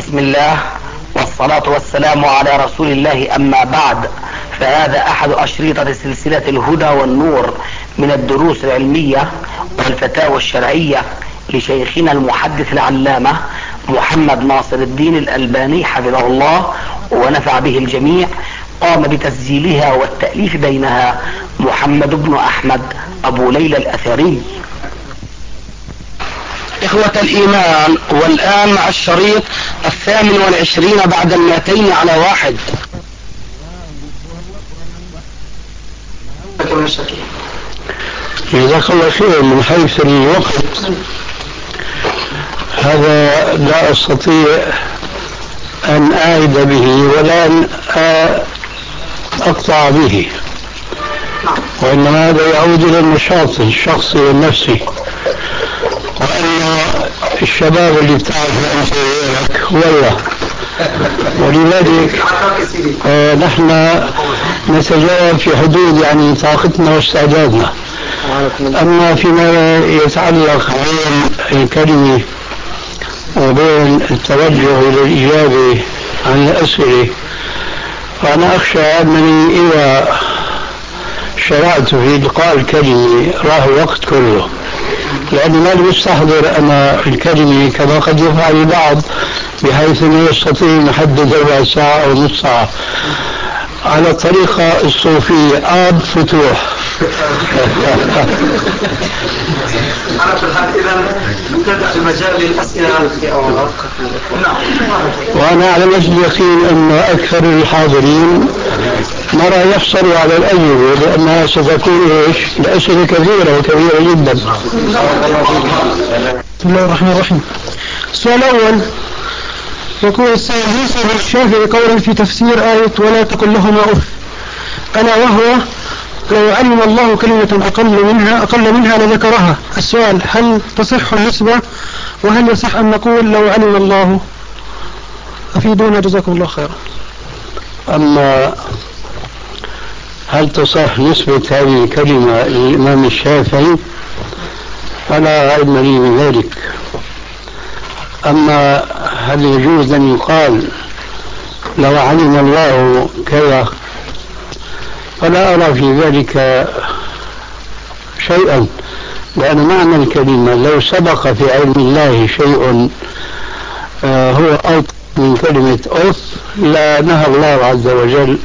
بسم الله والصلاة والسلام على رسول الله، أما بعد، فهذا أحد أشريطة سلسلة الهدى والنور من الدروس العلمية والفتاوى الشرعية لشيخنا المحدث العلامة محمد ناصر الدين الألباني حفظه الله ونفع به الجميع. قام بتسجيلها والتأليف بينها محمد بن أحمد أبو ليلى الأثري. إخوة الإيمان، والآن مع الشريط 28 بعد 200 على 1. جزاك الله خير. من حيث الوقت هذا لا أستطيع أن أعد به ولا أن أقطع به، وإنما هذا يعود إلى النشاط الشخصي والنفسي، وأن الشباب اللي بتعرف أنت غيرك والله، ولذلك نحن نتجاوب في حدود يعني طاقتنا واستعدادنا. أما فيما يتعلق بين الكلمة وبين التوجه إلى الإجابة عن الأسئلة، فأنا أخشى أنني إذا شرعت في إلقاء الكلمة راح الوقت كله، لأنه ما بستحضر أنا الكلمة كما قد يفعل البعض بحيث أنه يستطيع أن يحدد ربع ساعة أو نصف ساعة على الطريقة الصوفية آب فتوح. أنا في الحال إذا نبدأ في مجال الأسئلة. وأنا على وجه اليقين أن أكثر الحاضرين ما راح يحصلوا على الأجوبة، لأنها ستكون الأسئلة كثيرة وكبيرة جدا. بسم الله الرحمن الرحيم. السؤال الأول يقول السائل: ينسب الشافعي قولا في تفسير آية ولا تقل لهما أف، ألا وهو لو علم الله كلمة أقل منها لذكرها. السؤال: هل تصح النسبة؟ وهل يصح أن نقول لو علم الله؟ أفيدونا جزاكم الله خيرا. أما هل تصح نسبة هذه الكلمة للإمام الشافعي فلا علم لي بذلك. أما هل يجوز أن يقال لو علم الله كذا، فلا أرى في ذلك شيئا، لأن معنى الكلمة لو سبق في علم الله شيء هو أوضح من كلمة أف لا نهى الله عز وجل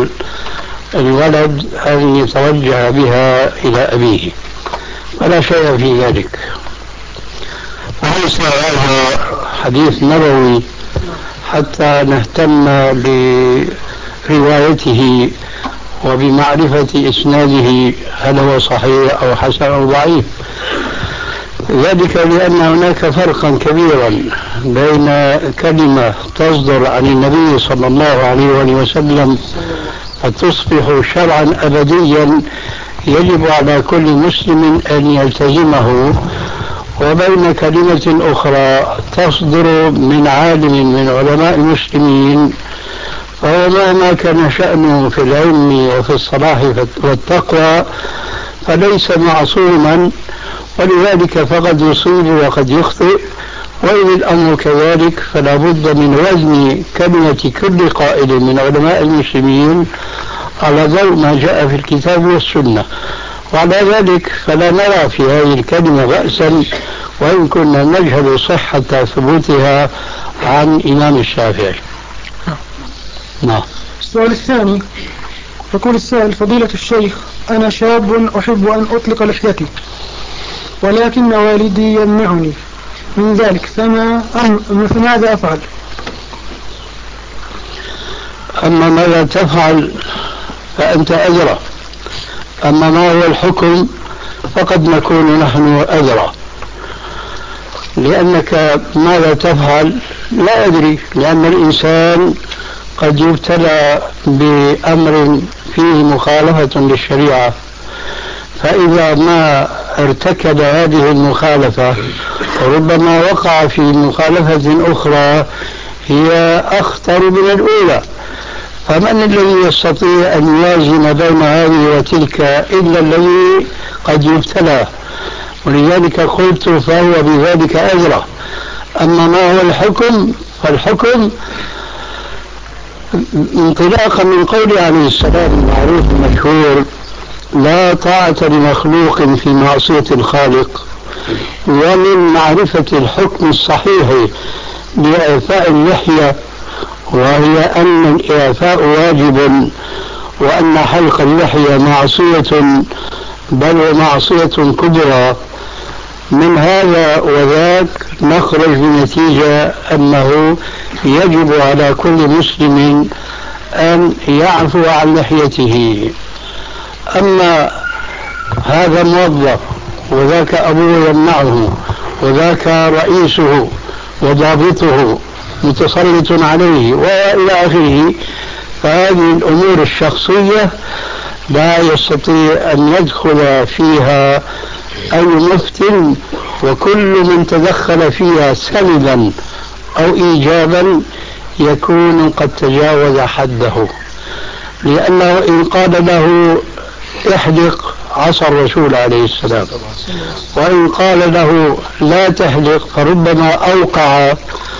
الولد أن يتوجه بها إلى أبيه، فلا شيء في ذلك. وليس هذا حديث نبوي حتى نهتم بروايته وبمعرفة إسناده هل هو صحيح أو حسن أو ضعيف، ذلك لأن هناك فرقا كبيرا بين كلمة تصدر عن النبي صلى الله عليه وسلم فتصبح شرعا أبديا يجب على كل مسلم أن يلتزمه، وبين كلمة أخرى تصدر من عالم من علماء المسلمين فهو مهما كان شأنه في العلم وفي الصلاح والتقوى فليس معصوما، ولذلك فقد يصيب وقد يخطئ. وإن الأمر كذلك فلا بد من وزن كلمة كل قائل من علماء المسلمين على ضوء ما جاء في الكتاب والسنة، وعلى ذلك فلا نرى في هذه الكلمة بأسا وإن كنا نجهل صحة ثبوتها عن إمام الشافعي. نعم. السؤال الثاني يقول السائل: فضيلة الشيخ، أنا شاب أحب أن أطلق لحيتي ولكن والدي يمنعني من ذلك، فماذا أفعل؟ أما ماذا تفعل فأنت أدرى، أما ما هو الحكم فقد نكون نحن أدرى، لأنك ماذا تفعل لا أدري، لأن الإنسان قد يبتلى بأمر فيه مخالفة للشريعة، فإذا ما ارتكب هذه المخالفة ربما وقع في مخالفة أخرى هي أخطر من الأولى، فمن الذي يستطيع أن يوازن بين هذه وتلك إلا الذي قد يبتلى؟ ولذلك قلت فهو بذلك أدرى. أما ما هو الحكم فالحكم انطلاقا من قوله عليه السلام المعروف المشهور: لا طاعة لمخلوق في معصية الخالق، ومن معرفة الحكم الصحيح لإعفاء اللحية، وهي أن الإعفاء واجب، وأن حلق اللحية معصية، بل ومعصية كبرى. من هذا وذاك نخرج بنتيجة أنه يجب على كل مسلم أن يعفو عن لحيته. أما هذا موظف وذاك أبوه يمنعه وذاك رئيسه وضابطه متسلط عليه وإلى آخره، فهذه الأمور الشخصية لا يستطيع أن يدخل فيها أي مفتن، وكل من تدخل فيها سلبا أو إيجابا يكون قد تجاوز حده، لأنه إن قال له احلق عصى الرسول عليه السلام، وإن قال له لا تحلق فربما أوقع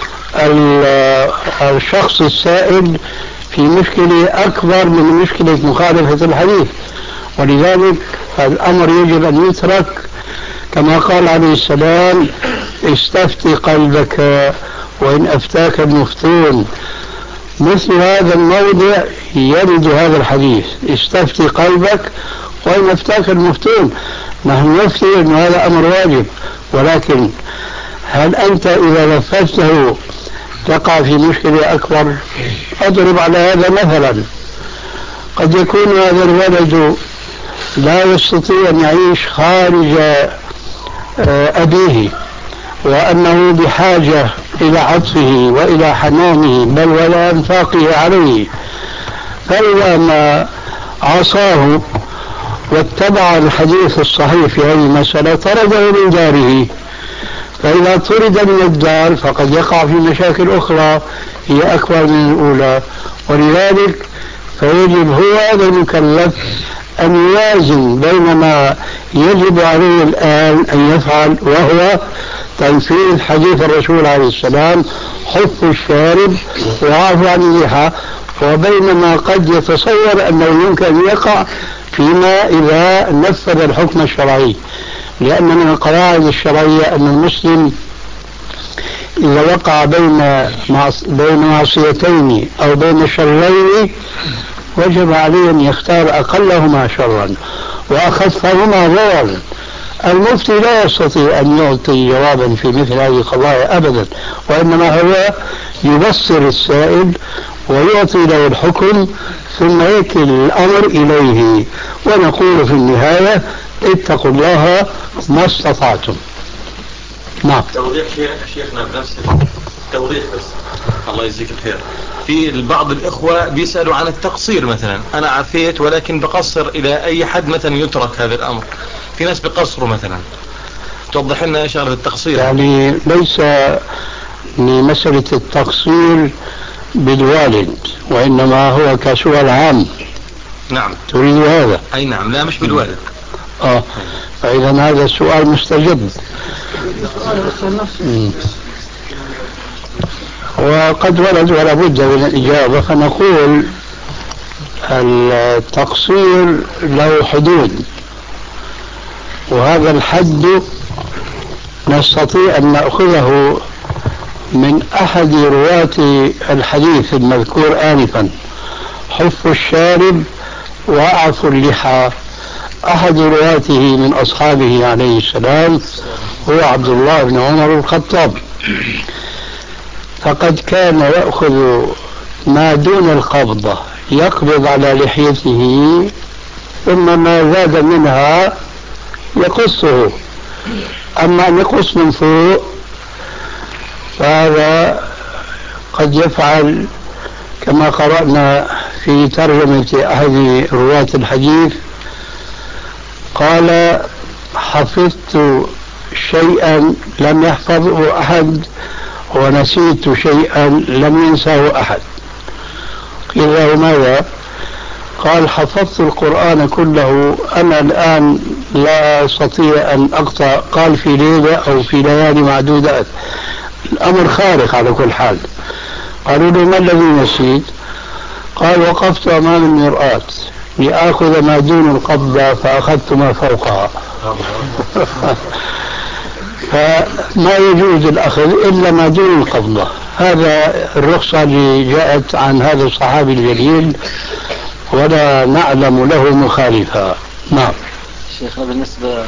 الشخص السائل في مشكلة أكبر من مشكلة مخالفة الحديث. ولذلك الأمر يجب أن يترك كما قال عليه السلام: استفتي قلبك وإن أفتاك المفتون. مثل هذا الموضع يرد هذا الحديث: استفتي قلبك وإن أفتاك المفتون. نحن نفتي أن هذا أمر واجب، ولكن هل أنت إذا نفذته تقع في مشكلة أكبر؟ أضرب على هذا مثلا: قد يكون هذا الولد لا يستطيع أن يعيش خارج أبيه، وأنه بحاجة إلى عطفه وإلى حنانه بل ولا إنفاقه عليه، فإذا ما عصاه واتبع الحديث الصحيح في هذه المسألة طرده من داره. فإذا طرد من الدار فقد يقع في مشاكل أخرى هي أكبر من الأولى. ولذلك فيجب هو هذا المكلف أن يوازن بين ما يجب عليه الآن أن يفعل، وهو تنفيذ حديث الرسول عليه السلام: حف الشارب وعفو عن اللحى، وبين ما قد يتصور أنه يمكن أن يقع فيما إذا نفذ الحكم الشرعي. لأن من القواعد الشرعية أن المسلم إذا وقع بين معصيتين أو بين شرين وجب عليه أن يختار أقلهما شرا وأخفهما ضررا. المفتي لا يستطيع أن يعطي جوابا في مثل هذه القضايا أبدا، وإنما هو يبصر السائل ويعطي له الحكم ثم يكل الأمر إليه، ونقول في النهاية: اتقوا الله ما استطعتم. نعم. توضيح شيخنا بنفس توضيح بس، الله يجزيك الخير. في بعض الإخوة بيسألوا عن التقصير مثلا: أنا عفيت ولكن بقصر إلى أي حد مثلا يترك هذا الأمر؟ في ناس بقصروا مثلا، توضح لنا إيش هذا التقصير؟ يعني ليس لمسألة التقصير بالوالد، وإنما هو كسؤال عام. نعم. تريد هذا؟ أي نعم. لا مش بالوالد. فإذا هذا السؤال مستجد، وقد ورد ولا بد من الإجابة. فنقول التقصير له حدود، وهذا الحد نستطيع أن نأخذه من أحد رواة الحديث المذكور آنفا: حف الشارب وأعفو اللحى. أحد رواته من أصحابه عليه السلام هو عبد الله بن عمر الخطاب، فقد كان يأخذ ما دون القبضة، يقبض على لحيته، ثم ما زاد منها يقصه. أما أن يقص من فوق فهذا قد يفعل كما قرأنا في ترجمة أحد رواة الحديث، قال: حفظت شيئا لم يحفظه أحد ونسيت شيئا لم ينساه أحد. قيل له: ماذا؟ قال: حفظت القرآن كله، أنا الآن لا أستطيع أن أقطع، قال في ليلة أو في ليالي معدودات، الأمر خارق على كل حال. قالوا له ما الذي نسيت؟ قال وقفت أمام المرآة لآخذ ما دون القبضة فأخذت ما فوقها. فما يجوز الأخذ إلا ما دون القبضة. هذا الرخصة اللي جاءت عن هذا الصحابي الجليل ولا نعلم له مخالفة. نعم شيخنا بالنسبة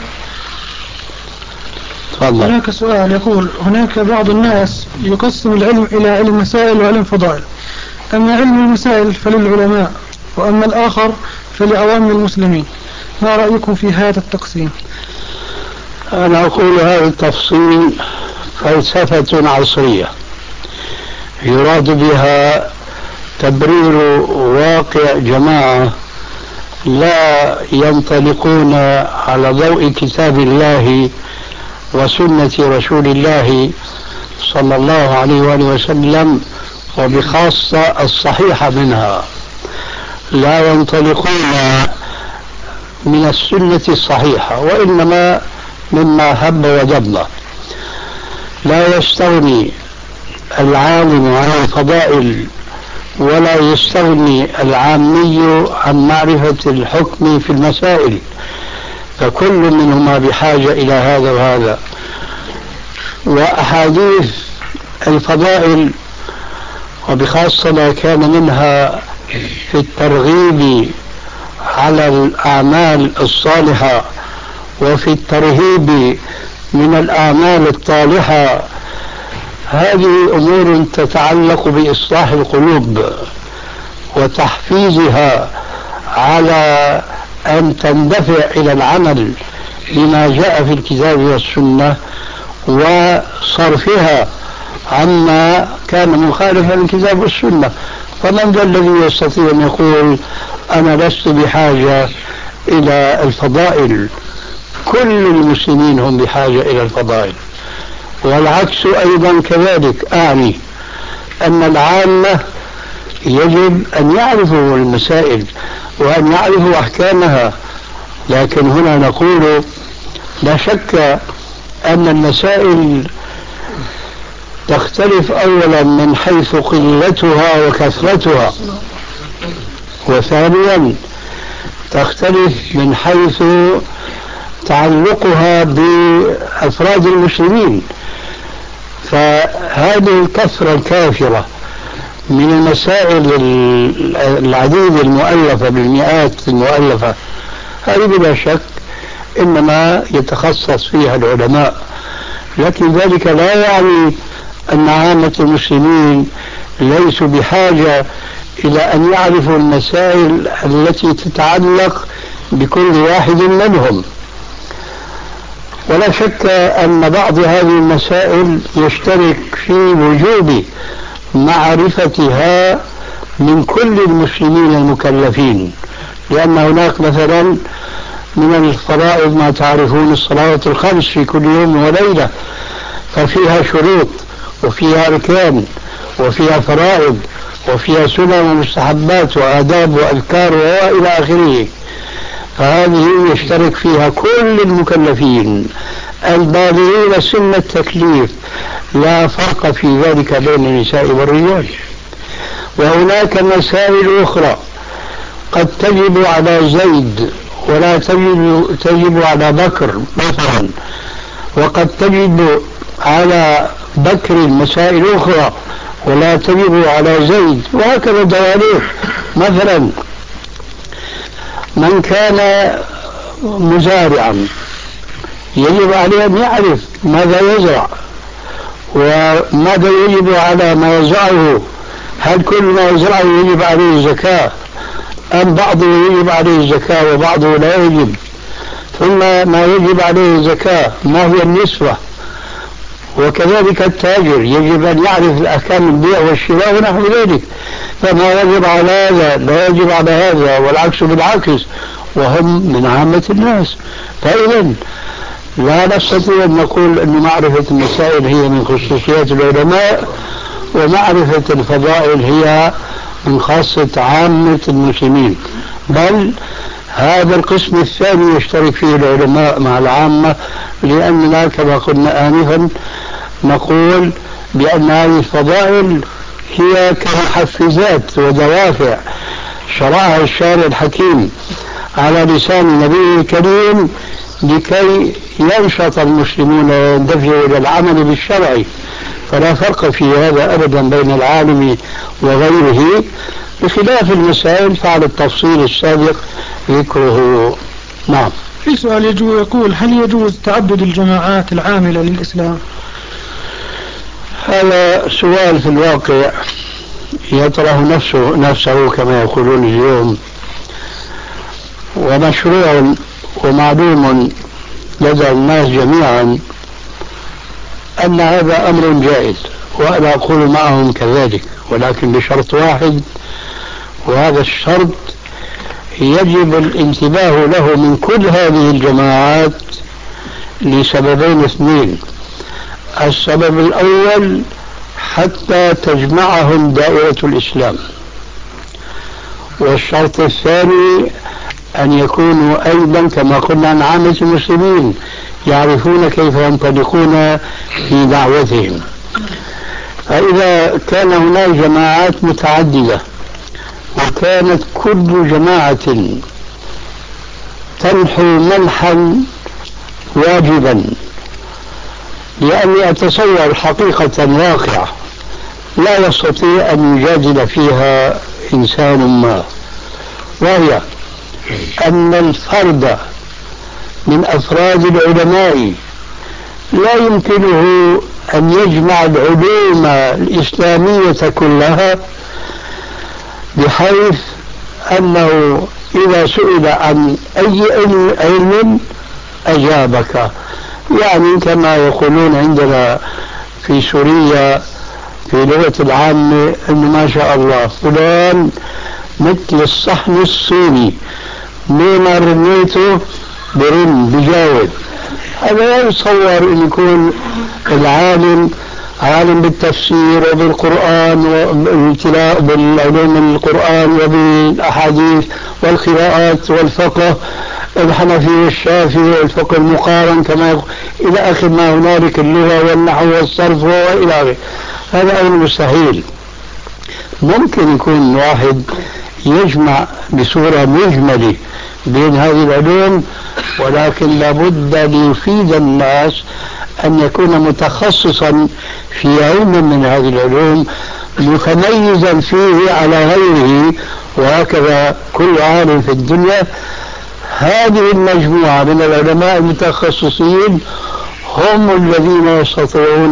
تفضل. هناك سؤال يقول هناك بعض الناس يقسم العلم إلى علم مسائل وعلم فضائل، أما علم المسائل فللعلماء وأما الآخر فلعوام المسلمين، ما رأيكم في هذا التقسيم؟ أنا أقول هذا التفصيل فلسفة عصرية يراد بها تبرير واقع جماعة لا ينطلقون على ضوء كتاب الله وسنة رسول الله صلى الله عليه وآله وسلم، وبخاصة الصحيحة منها. لا ينطلقون من السنة الصحيحة وإنما مما هب ودب. لا يستغني العالم عن الفضائل ولا يستغني العامي عن معرفة الحكم في المسائل، فكل منهما بحاجة إلى هذا وهذا. وأحاديث الفضائل وبخاصة ما كان منها في الترغيب على الأعمال الصالحة وفي الترهيب من الأعمال الطالحة، هذه أمور تتعلق بإصلاح القلوب وتحفيزها على أن تندفع إلى العمل بما جاء في الكتاب والسنة وصرفها عما كان مخالفا للكتاب والسنة. فمن ذا الذي يستطيع أن يقول أنا لست بحاجة إلى الفضائل؟ كل المسلمين هم بحاجة إلى الفضائل، والعكس أيضا كذلك. أعني أن العامة يجب أن يعرفوا المسائل وأن يعرفوا أحكامها، لكن هنا نقول لا شك أن المسائل تختلف أولا من حيث قلتها وكثرتها، وثانيا تختلف من حيث تعلقها بأفراد المسلمين. فهذه الكثرة الكافرة من المسائل العديدة المؤلفة بالمئات المؤلفة، هذه بلا شك إنما يتخصص فيها العلماء، لكن ذلك لا يعني أن عامة المسلمين ليسوا بحاجة إلى أن يعرفوا المسائل التي تتعلق بكل واحد منهم. ولا شك أن بعض هذه المسائل يشترك في وجوب معرفتها من كل المسلمين المكلفين، لأن هناك مثلا من الفرائض ما تعرفون الصلوات الخمس في كل يوم وليلة، ففيها شروط وفيها أركان وفيها فرائض وفيها سنن ومستحبات وآداب وأذكار وإلى آخره، فهذه يشترك فيها كل المكلفين البالغين سن التكليف، لا فرق في ذلك بين النساء والرجال. وهناك مسائل أخرى قد تجب على زيد ولا تجب على بكر مثلا، وقد تجب على بكر مسائل أخرى ولا تجب على زيد، وهكذا دواليك. مثلا من كان مزارعا يجب عليه أن يعرف ماذا يزرع وماذا يجب على ما يزرعه، هل كل ما يزرعه يجب عليه الزكاة أم بعضه يجب عليه الزكاة وبعضه لا يجب، ثم ما يجب عليه الزكاة ما هي النسبة، وكذلك التاجر يجب أن يعرف الأحكام البيع والشراء ونحو ذلك، فما يجب على هذا لا يجب على هذا والعكس بالعكس، وهم من عامة الناس. فإذا لا نستطيع أن نقول أن معرفة المسائل هي من خصوصيات العلماء ومعرفة الفضائل هي من خاصة عامة المسلمين، بل هذا القسم الثاني يشترك فيه العلماء مع العامة، لأننا كما قلنا آنفا نقول بأن هذه الفضائل هي كمحفزات ودوافع شرعها الشارع الحكيم على لسان النبي الكريم لكي ينشط المسلمون ويندفعوا إلى العمل بالشرع. فلا فرق في هذا أبدا بين العالم وغيره، بخلاف المسائل فعلى التفصيل السابق ذكره. نعم. في سؤال يقول: هل يجوز تعدد الجماعات العاملة للإسلام؟ هذا سؤال في الواقع يطرح نفسه كما يقولون اليوم، ومشروع ومعلوم لدى الناس جميعا أن هذا أمر جائز، وأنا أقول معهم كذلك، ولكن بشرط واحد، وهذا الشرط يجب الانتباه له من كل هذه الجماعات لسببين اثنين. السبب الأول حتى تجمعهم دائرة الإسلام، والشرط الثاني أن يكونوا أيضا كما قلنا عن عامة المسلمين يعرفون كيف ينطلقون في دعوتهم. فإذا كان هناك جماعات متعددة وكانت كل جماعة تنحو منحا واجبا، لأني أتصور حقيقة واقعة لا يستطيع أن يجادل فيها إنسان ما، وهي أن الفرد من أفراد العلماء لا يمكنه أن يجمع العلوم الإسلامية كلها، بحيث أنه إذا سئل عن أي علم أجابك. يعني كما يقولون عندنا في سوريا في لغة العامة أنه ما شاء الله فلان مثل الصحن الصيني، مما رميته بجاوب. هذا لا يتصور أن يكون العالم عالم بالتفسير وبالقرآن وبالعلوم القرآن وبالأحاديث والقراءات والفقه الحنفي والشافعي والفقه المقارن كما إلى آخر ما هنالك، اللغة والنحو والصرف وإلى آخره. هذا أمر مستحيل. ممكن يكون واحد يجمع بصورة مجملة بين هذه العلوم، ولكن لابد ليفيد الناس أن يكون متخصصا في علم من هذه العلوم متميزا فيه على غيره، وهكذا كل عالم في الدنيا. هذه المجموعة من العلماء المتخصصين هم الذين يستطيعون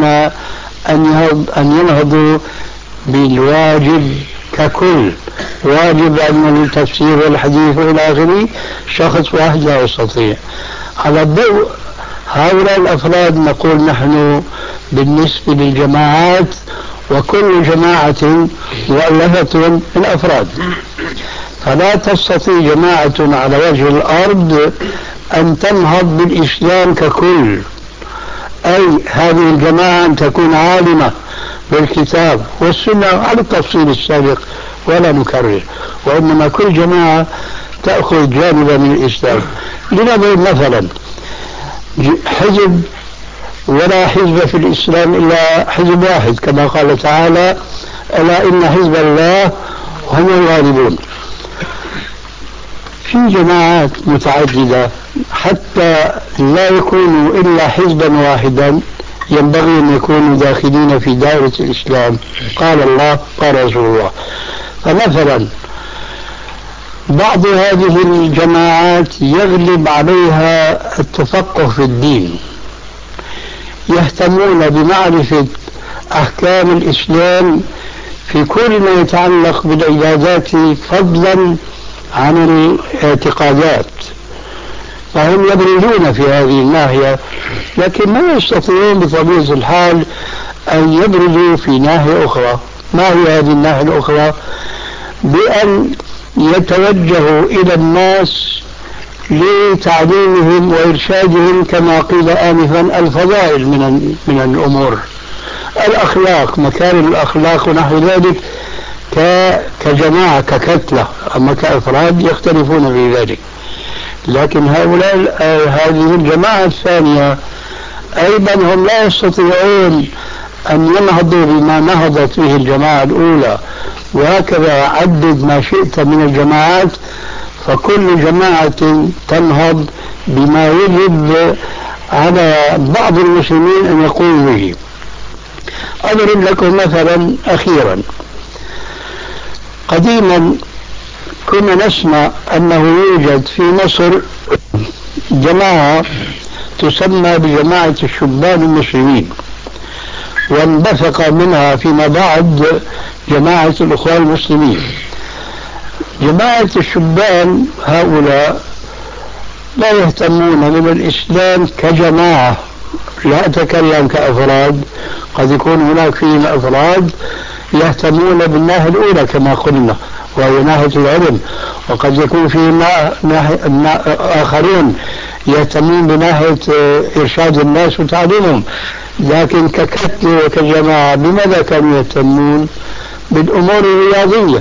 أن ينهضوا بالواجب ككل. واجب أن التفسير والحديث إلى آخره شخص واحد لا يستطيع. على الضوء هؤلاء الأفراد نقول نحن بالنسبة للجماعات، وكل جماعة مؤلفة من أفراد، فلا تستطيع جماعة على وجه الأرض أن تنهض بالإسلام ككل. أي هذه الجماعة أن تكون عالمة بالكتاب والسنة على التفصيل السابق ولا نكرر، وإنما كل جماعة تأخذ جانبا من الإسلام. لنضرب مثلا حزب، ولا حزب في الإسلام إلا حزب واحد كما قال تعالى: ألا إن حزب الله هم الغالبون. في جماعات متعددة حتى لا يكونوا إلا حزبا واحدا ينبغي أن يكونوا داخلين في دائرة الإسلام. قال الله قال رسول الله. فمثلا بعض هذه الجماعات يغلب عليها التفقه في الدين، يهتمون بمعرفة أحكام الإسلام في كل ما يتعلق بالعبادات فضلا عن الاعتقادات، فهم يبرزون في هذه الناحية، لكن ما يستطيعون بطبيعة الحال أن يبرزوا في ناحية أخرى. ما هي هذه الناحية الأخرى؟ بأن يتوجهوا إلى الناس لتعليمهم وإرشادهم كما قيل آنفا الفضائل من الأمور، الأخلاق، مكارم الأخلاق ونحو ذلك، كجماعة ككتلة. أما كأفراد يختلفون في ذلك. لكن هذه الجماعة الثانية أيضا هم لا يستطيعون أن ينهضوا بما نهضت به الجماعة الأولى، وهكذا عدد ما شئت من الجماعات، فكل جماعة تنهض بما يجب على بعض المسلمين أن يقوموا به. أضرب لكم مثلا أخيرا. قديما كنا نسمع أنه يوجد في مصر جماعة تسمى بجماعة الشبان المسلمين، وانبثق منها فيما بعد جماعة الإخوان المسلمين. جماعة الشبان هؤلاء لا يهتمون من الإسلام كجماعة، لا أتكلم كأفراد، قد يكون هناك فيهم أفراد يهتمون بالناحية الأولى كما قلنا وهي ناحية العلم، وقد يكون فيهم آخرون يهتمون بناحية إرشاد الناس وتعليمهم، لكن ككتل وكجماعة بماذا كانوا يهتمون؟ بالأمور الرياضية،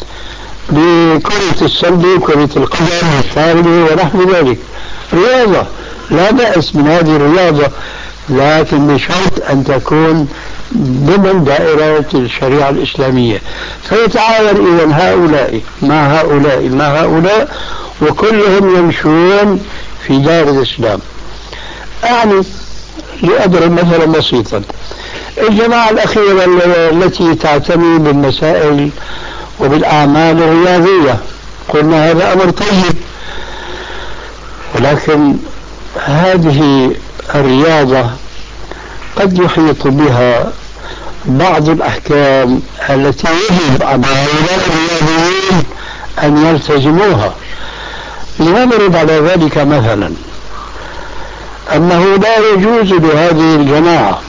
بكرة السلة وكرة القدم والطاولة ونحو ذلك. رياضة لا بأس من هذه الرياضة، لكن بشرط أن تكون ضمن دائرة الشريعة الإسلامية. فيتعاون إذن هؤلاء مع هؤلاء مع هؤلاء، وكلهم يمشون في دار الإسلام. أعني لأضرب مثلا بسيطا، الجماعة الأخيرة التي تعتني بالمسائل وبالأعمال الرياضية، قلنا هذا أمر طيب، ولكن هذه الرياضة قد يحيط بها بعض الأحكام التي يجب على هؤلاء الرياضيين أن يلتزموها. لنضرب على ذلك مثلا أنه لا يجوز لهذه الجماعة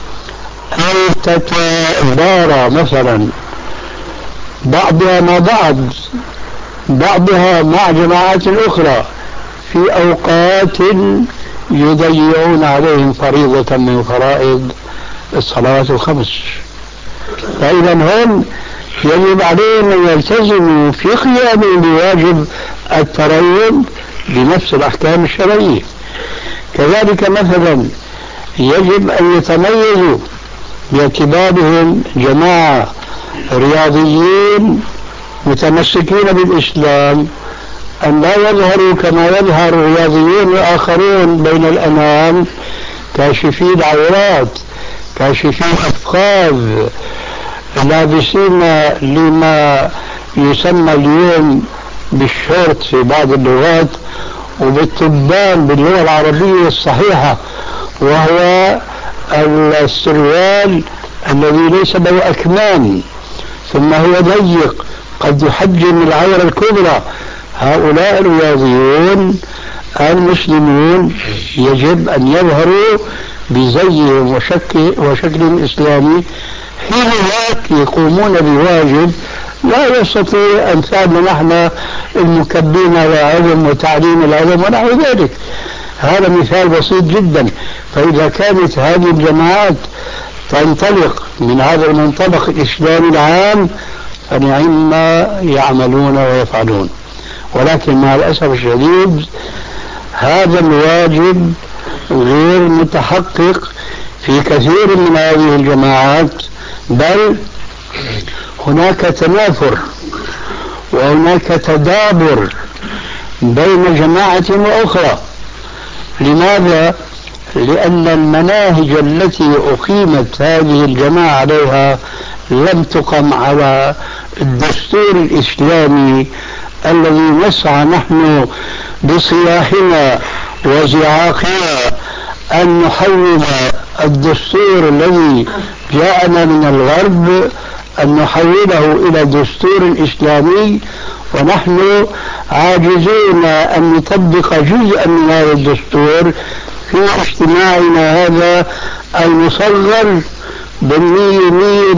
أن تتبارى مثلا بعضها مع بعضها مع جماعات أخرى في أوقات يضيعون عليهم فريضة من فرائض الصلوات الخمس. فإذا هم يجب عليهم أن يلتزموا في قيامهم بواجب التريض بنفس الأحكام الشرعية. كذلك مثلا يجب أن يتميزوا باعتبارهم جماعة رياضيين متمسكين بالإسلام، أن لا يظهروا كما يظهر الرياضيين الآخرون بين الأنام كاشفي العورات، كاشفي الأفخاذ، لابسين لما يسمى اليوم بالشورت في بعض اللغات، وبالتبان باللغة العربية الصحيحة، وهو السروال الذي ليس له أكمام ثم هو ضيق قد يحجم العورة الكبرى. هؤلاء الرياضيون المسلمون يجب أن يظهروا بزيهم وشكل إسلامي، حين ذاك يقومون بواجب لا يستطيع أمثالنا نحن المكبين على علم وتعليم العلم ونحو ذلك. هذا مثال بسيط جدا. فإذا كانت هذه الجماعات تنطلق من هذا المنطلق الإسلامي العام فنعم ما يعملون ويفعلون، ولكن مع الأسف الشديد هذا الواجب غير متحقق في كثير من هذه الجماعات، بل هناك تنافر وهناك تدابر بين جماعة وأخرى. لماذا؟ لأن المناهج التي أقيمت هذه الجماعة عليها لم تقم على الدستور الإسلامي الذي نسعى نحن بصياحنا وزعاقنا أن نحول الدستور الذي جاءنا من الغرب أن نحوله إلى دستور إسلامي، ونحن عاجزون أن نطبق جزءا من هذا الدستور في اجتماعنا هذا المصغر بالمية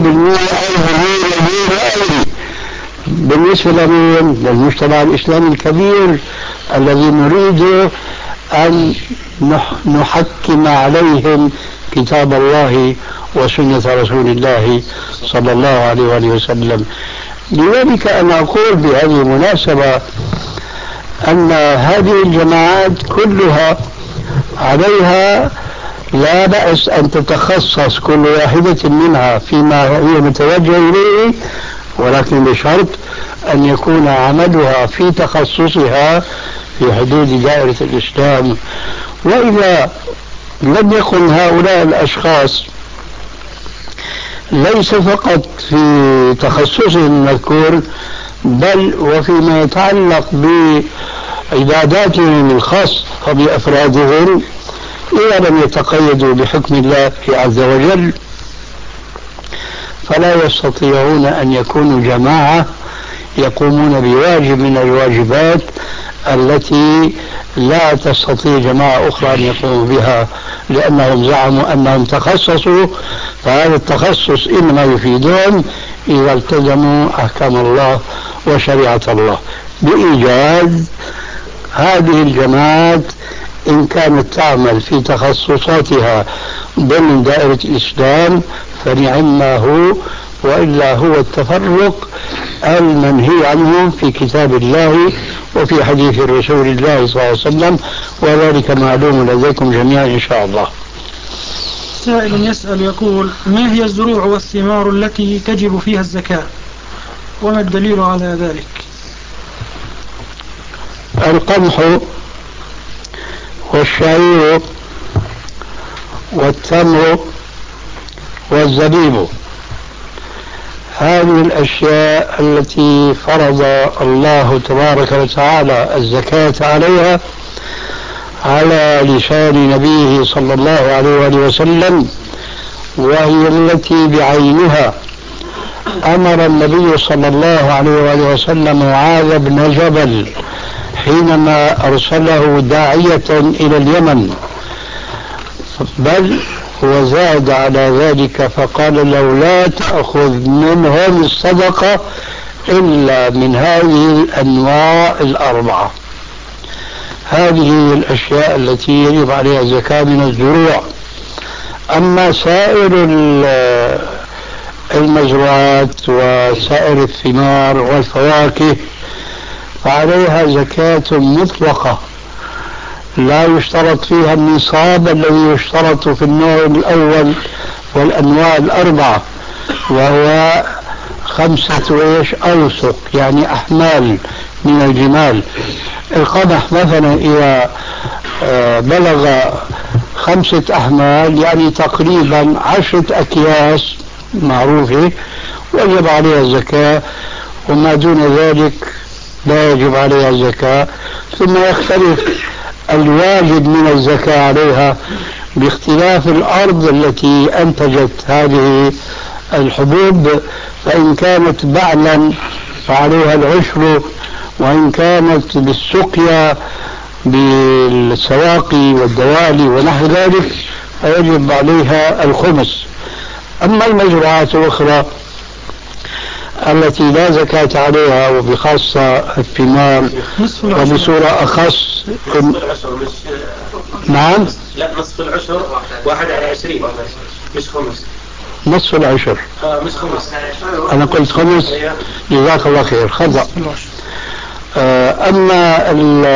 بالنسبة للمجتمع الإسلامي الكبير الذي نريد أن نحكم عليهم كتاب الله وسنة رسول الله صلى الله عليه وآله وسلم. لذلك أنا أقول بهذه المناسبة أن هذه الجماعات كلها عليها لا بأس أن تتخصص كل واحدة منها فيما هي متوجهة إليه، ولكن بشرط أن يكون عملها في تخصصها في حدود دائرة الإسلام. وإذا لم يكن هؤلاء الأشخاص ليس فقط في تخصصهم المذكور، بل وفيما يتعلق بعباداتهم الخاصة بأفرادهم، إذا لم يتقيدوا بحكم الله عز وجل فلا يستطيعون أن يكونوا جماعة يقومون بواجب من الواجبات التي لا تستطيع جماعة أخرى أن يقوموا بها، لأنهم زعموا أنهم تخصصوا. فهذا التخصص إنما يفيدهم إذا التزموا أحكام الله وشريعة الله. بإيجاز هذه الجماعات إن كانت تعمل في تخصصاتها ضمن دائرة الإسلام فنعم ما هو، وإلا هو التفرق المنهي عنه في كتاب الله وفي حديث رسول الله صلى الله عليه وسلم، وذلك معلوم لديكم جميعا إن شاء الله. سائل يسأل يقول: ما هي الزروع والثمار التي تجب فيها الزكاة، وما الدليل على ذلك؟ القمح والشعير والتمر والزبيب، هذه الأشياء التي فرض الله تبارك وتعالى الزكاة عليها على لسان نبيه صلى الله عليه وآله وسلم، وهي التي بعينها أمر النبي صلى الله عليه وآله وسلم معاذ بن جبل حينما أرسله داعية إلى اليمن، بل وزاد على ذلك فقال له: لا تأخذ منهم الصدقة إلا من هذه الأنواع الأربعة. هذه الأشياء التي يجب عليها الزكاة من الزروع. أما سائر المزروعات وسائر الثمار والفواكه فعليها زكاة مطلقة لا يشترط فيها النصاب الذي يشترط في النوع الأول والأنواع الأربعة، وهو 5 أوسق يعني أحمال من الجمال. القمح مثلا إذا بلغ 5 أحمال يعني تقريبا 10 أكياس معروفة وجب عليها الزكاة، وما دون ذلك لا يجب عليها الزكاة. ثم يختلف الواجب من الزكاة عليها باختلاف الأرض التي أنتجت هذه الحبوب، فإن كانت بعلا فعليها العشر، وإن كانت بالسقيا بالسواقي والدوالي ونحو ذلك فيجب عليها الخمس. أما المزروعات الأخرى التي لا زكاة عليها وبخاصة الثمار وبصورة أخص نعم لا نصف العشر 1/20 مش خمس. نصف العشر مش خمس. أنا قلت خمس، جزاك الله خير، خطأ. أما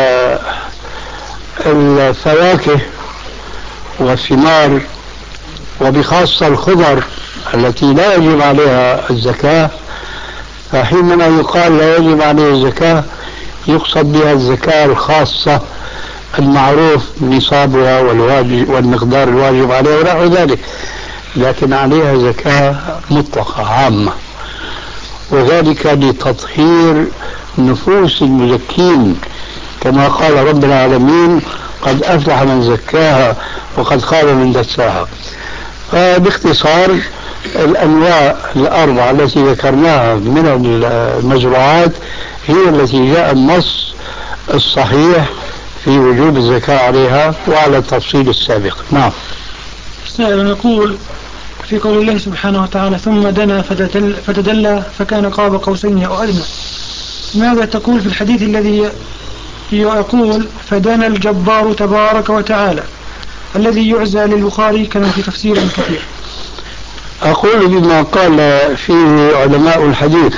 الفواكه والثمار وبخاصة الخضر التي لا يجب عليها الزكاة، فحينما يقال لا يجب عليه الزكاة يقصد بها الزكاة الخاصة المعروف نصابها والمقدار الواجب عليها ونحو ذلك، لكن عليها زكاة مطلقة عامة، وذلك لتطهير نفوس المزكين كما قال رب العالمين: قد أفلح من زكاها وقد خاب من دساها. فباختصار الأنواع الأربعة التي ذكرناها من المزروعات هي التي جاء النص الصحيح في وجوب الزكاة عليها وعلى التفصيل السابق. نعم. سائل يقول: في قول الله سبحانه وتعالى: ثم دنا فتدلى فكان قاب قوسين أو أدنى، ماذا تقول في الحديث الذي يقول: فدنا الجبار تبارك وتعالى، الذي يعزى للبخاري كما في تفسير كثير؟ أقول بما قال فيه علماء الحديث.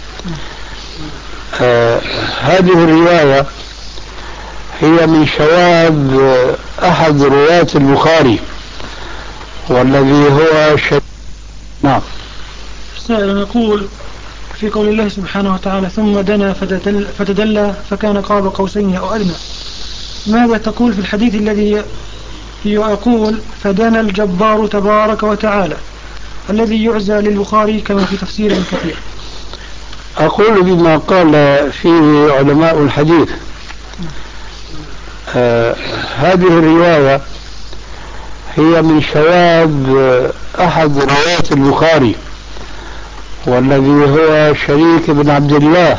هذه الرواية هي من شواذ أحد رواة البخاري، والذي هو نعم. السائل يقول في قول الله سبحانه وتعالى ثم دنا فتدلى فكان قاب قوسين أو أدنى، ماذا تقول في الحديث الذي يقول فدنا الجبار تبارك وتعالى الذي يعزى للبخاري كما في تفسير كثير؟ أقول بما قال فيه علماء الحديث. هذه الرواية هي من شواذ أحد روايات البخاري، والذي هو شريك بن عبد الله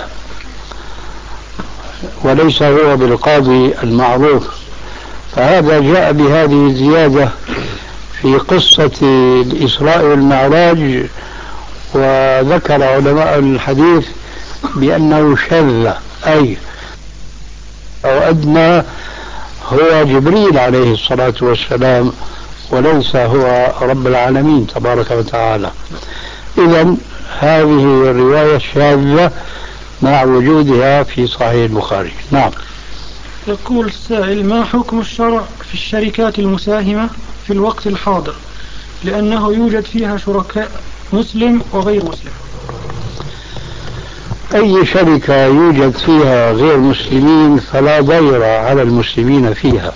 وليس هو بالقاضي المعروف، فهذا جاء بهذه الزيادة في قصة الإسراء والمعراج، وذكر علماء الحديث بأنه شذ أي أو أدنى هو جبريل عليه الصلاة والسلام وليس هو رب العالمين تبارك وتعالى. إذن هذه الرواية شاذة مع وجودها في صحيح البخاري. نعم. يقول السائل ما حكم الشرع في الشركات المساهمة في الوقت الحاضر لأنه يوجد فيها شركاء مسلم وغير مسلم؟ أي شركة يوجد فيها غير مسلمين فلا ضير على المسلمين فيها،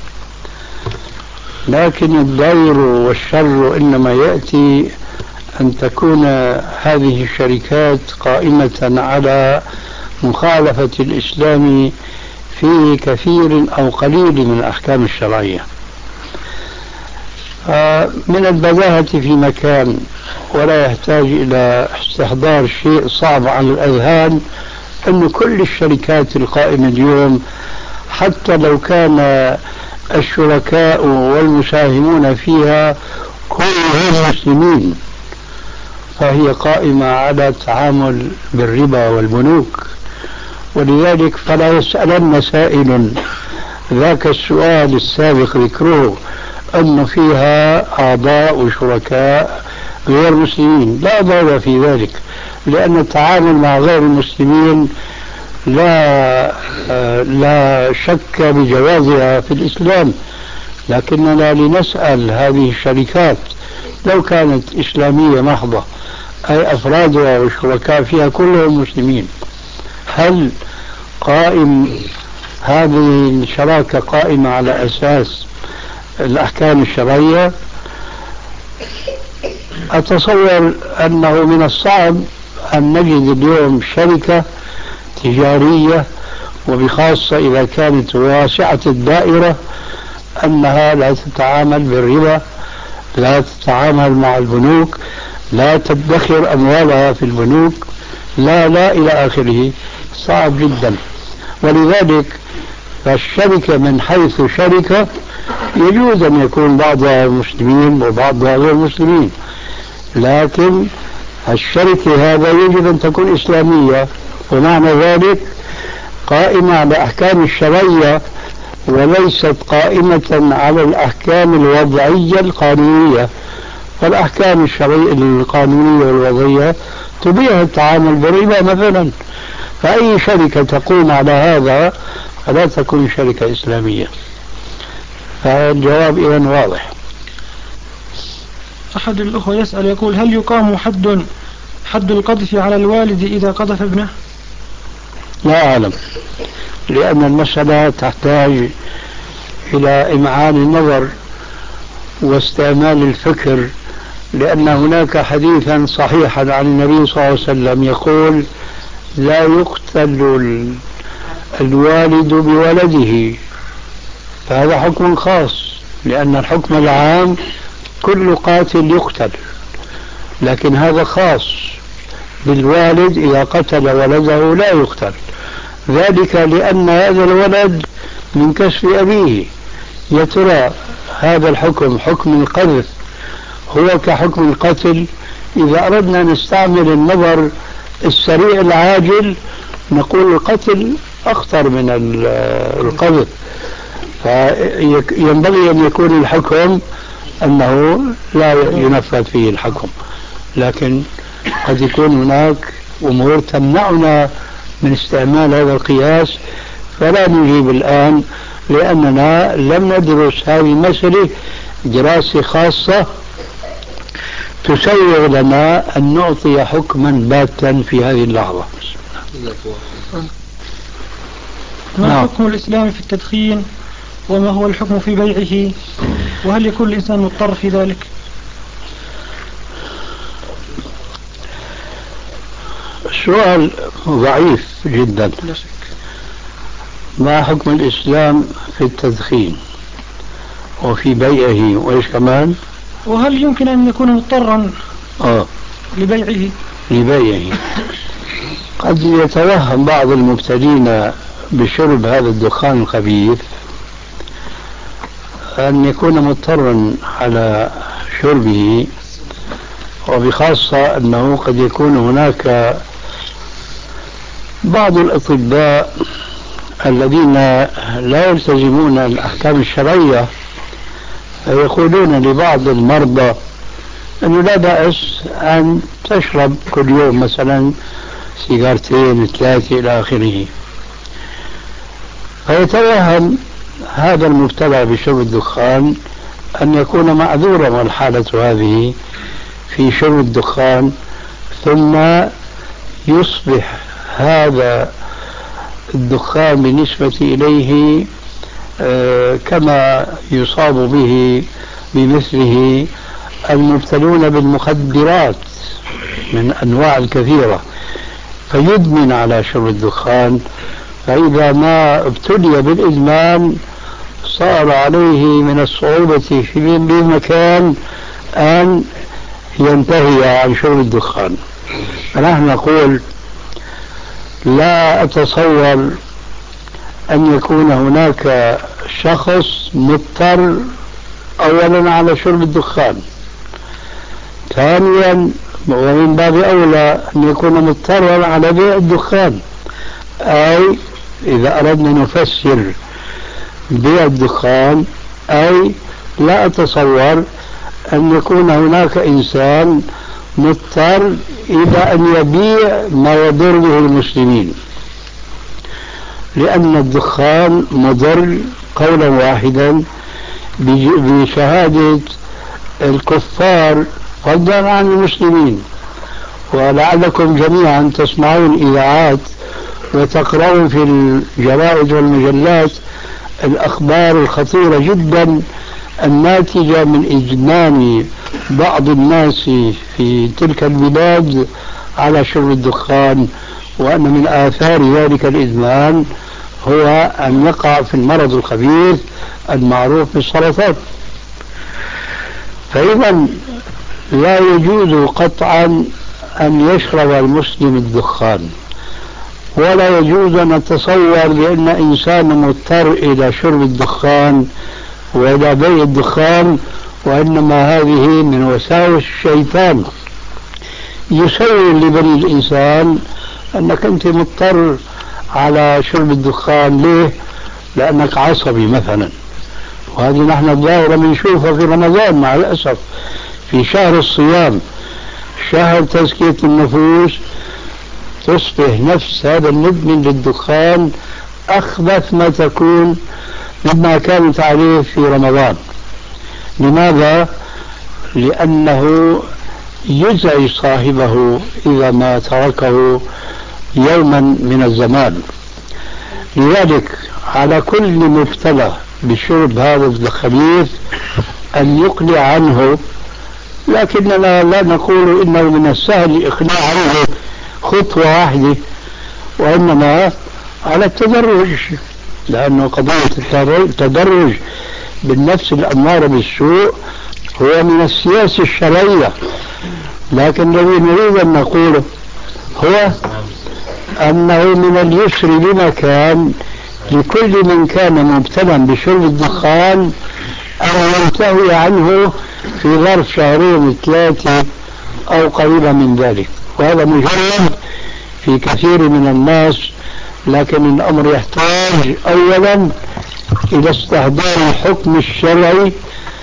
لكن الضير والشر إنما يأتي أن تكون هذه الشركات قائمة على مخالفة الإسلام في كثير أو قليل من الأحكام الشرعية. من البداهة في مكان ولا يحتاج إلى استحضار شيء صعب على الأذهان أن كل الشركات القائمة اليوم حتى لو كان الشركاء والمساهمون فيها كلهم مسلمين فهي قائمة على التعامل بالربا والبنوك، ولذلك فلا يسألن سائل ذاك السؤال السابق ذكره أن فيها أعضاء وشركاء غير مسلمين، لا ضير في ذلك، لأن التعامل مع غير المسلمين لا شك بجوازها في الإسلام، لكننا لنسأل هذه الشركات لو كانت إسلامية محضة أي أفرادها والشركاء فيها كلهم مسلمين، هل قائم هذه الشراكة قائمة على أساس الأحكام الشرعية؟ أتصور أنه من الصعب أن نجد اليوم شركة تجارية وبخاصة إذا كانت واسعة الدائرة أنها لا تتعامل بالربا، لا تتعامل مع البنوك، لا تدخر أموالها في البنوك، لا إلى آخره، صعب جدا. ولذلك فالشركة من حيث شركة يجوز أن يكون بعضها مسلمين وبعضها غير مسلمين، لكن الشركة هذا يجب أن تكون إسلامية، ومعنى ذلك قائمة على أحكام الشرعية وليست قائمة على الأحكام الوضعية القانونية، فالأحكام الشرعية القانونية والوضعية تبيح التعامل بالربا مثلا، فأي شركة تقوم على هذا فلا تكون شركة إسلامية. فالجواب إذن واضح. أحد الأخوة يسأل يقول هل يقام حد القذف على الوالد إذا قذف ابنه؟ لا أعلم، لأن المسألة تحتاج إلى إمعان النظر واستعمال الفكر، لأن هناك حديثا صحيحا عن النبي صلى الله عليه وسلم يقول لا يقتل الوالد بولده، فهذا حكم خاص، لأن الحكم العام كل قاتل يقتل، لكن هذا خاص بالوالد إذا قتل ولده لا يقتل، ذلك لأن هذا الولد من كسب أبيه. يا ترى هذا الحكم حكم القذف هو كحكم القتل؟ إذا أردنا نستعمل النظر السريع العاجل نقول القتل أخطر من القذف، فينبغي أن يكون الحكم أنه لا ينفذ فيه الحكم، لكن قد يكون هناك أمور تمنعنا من استعمال هذا القياس، فلا نجيب الآن لأننا لم ندرس هذه المسألة دراسة خاصة تسوغ لنا أن نعطي حكما باتا في هذه اللحظة. ما حكم الإسلام في التدخين وما هو الحكم في بيعه وهل يكون الإنسان مضطر في ذلك؟ السؤال ضعيف جدا. لا شك. ما حكم الإسلام في التدخين وفي بيعه وإيش كمان؟ وهل يمكن أن يكون مضطرا لبيعه؟ قد يتوهم بعض المبتدين بشرب هذا الدخان الخبيث أن يكون مضطرا على شربه، وبخاصة أنه قد يكون هناك بعض الأطباء الذين لا يلتزمون الأحكام الشرعية يقولون لبعض المرضى أنه لا بأس أن تشرب كل يوم مثلا سيجارتين 3 إلى آخره، فيتوهم هذا المبتلى بشرب الدخان أن يكون معذورا والحالة هذه في شرب الدخان، ثم يصبح هذا الدخان بالنسبة إليه كما يصاب به بمثله المبتلون بالمخدرات من أنواع الكثيرة، فيدمن على شرب الدخان. فإذا ما ابتلي بالإدمان صار عليه من الصعوبة في بمكان أن ينتهي عن شرب الدخان. فنحن نقول لا أتصور أن يكون هناك شخص مضطر أولا على شرب الدخان، ثانيا ومن باب أولى أن يكون مضطرا على بيع الدخان. أي إذا أردنا نفسر بيع الدخان أي لا أتصور أن يكون هناك إنسان مضطر إلى أن يبيع ما يضر به المسلمين، لأن الدخان مضر قولا واحدا بشهادة الكفار فضلا عن المسلمين. ولعلكم جميعا تسمعون إذاعات وتقرؤون في الجرائد والمجلات الأخبار الخطيرة جدا الناتجة من إدمان بعض الناس في تلك البلاد على شرب الدخان، وأن من آثار ذلك الإدمان هو أن يقع في المرض الخبيث المعروف بالسرطان. فإذا لا يجوز قطعا أن يشرب المسلم الدخان، ولا يجوز أن نتصور بأن إنسان مضطر إلى شرب الدخان وإلى بيع الدخان، وإنما هذه من وساوس الشيطان يسول لبني الإنسان أنك أنت مضطر على شرب الدخان. ليه؟ لأنك عصبي مثلا، وهذه نحن الظاهرة بنشوفها في رمضان مع الأسف، في شهر الصيام شهر تزكية النفوس تصبح نفس هذا المدمن للدخان أخبث ما تكون مما كانت عليه في رمضان. لماذا؟ لأنه يزعج صاحبه إذا ما تركه يوما من الزمان. لذلك على كل مبتلى بشرب هذا الخبيث أن يقلع عنه، لكننا لا نقول إنه من السهل الإقلاع عنه خطوة واحدة، وإنما على التدرج، لأنه قضية التدرج بالنفس الأمارة بالسوء هو من السياسة الشرعية. لكن الذي نريد أن نقوله هو أنه من اليسر بمكان لكل من كان مبتلا بشرب الدخان أن ينتهي عنه في ظرف 2 3 أو قريبا من ذلك، وهذا مجرد في كثير من الناس. لكن الأمر يحتاج أولا إلى استحضار الحكم الشرعي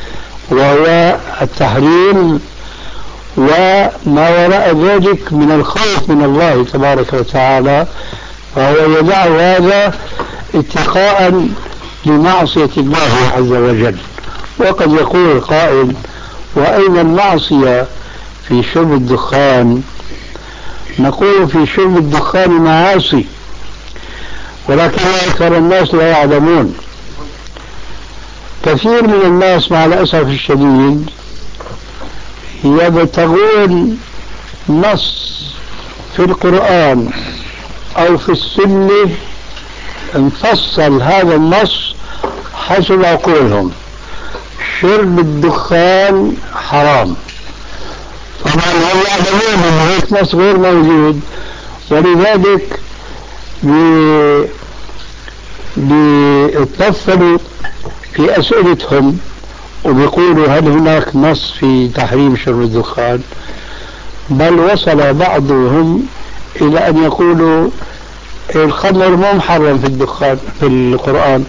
وهو التحريم، وما وراء ذلك من الخوف من الله تبارك وتعالى، فهو يدع هذا اتقاء لمعصية الله عز وجل. وقد يقول قائل: وأين المعصية في شرب الدخان، نقول في شرب الدخان معاصي، ولكن أكثر الناس لا يعلمون. كثير من الناس مع الأسف الشديد يبتغون نص في القرآن أو في السنة نفصل هذا النص حسب عقولهم. شرب الدخان حرام، طبعا هم يعلمون أن هيك نص غير موجود، ولذلك بيتصلوا في أسئلتهم وبيقولوا هل هناك نص في تحريم شرب الدخان؟ بل وصل بعضهم إلى أن يقولوا الخمر مو محرم في الدخان في القرآن،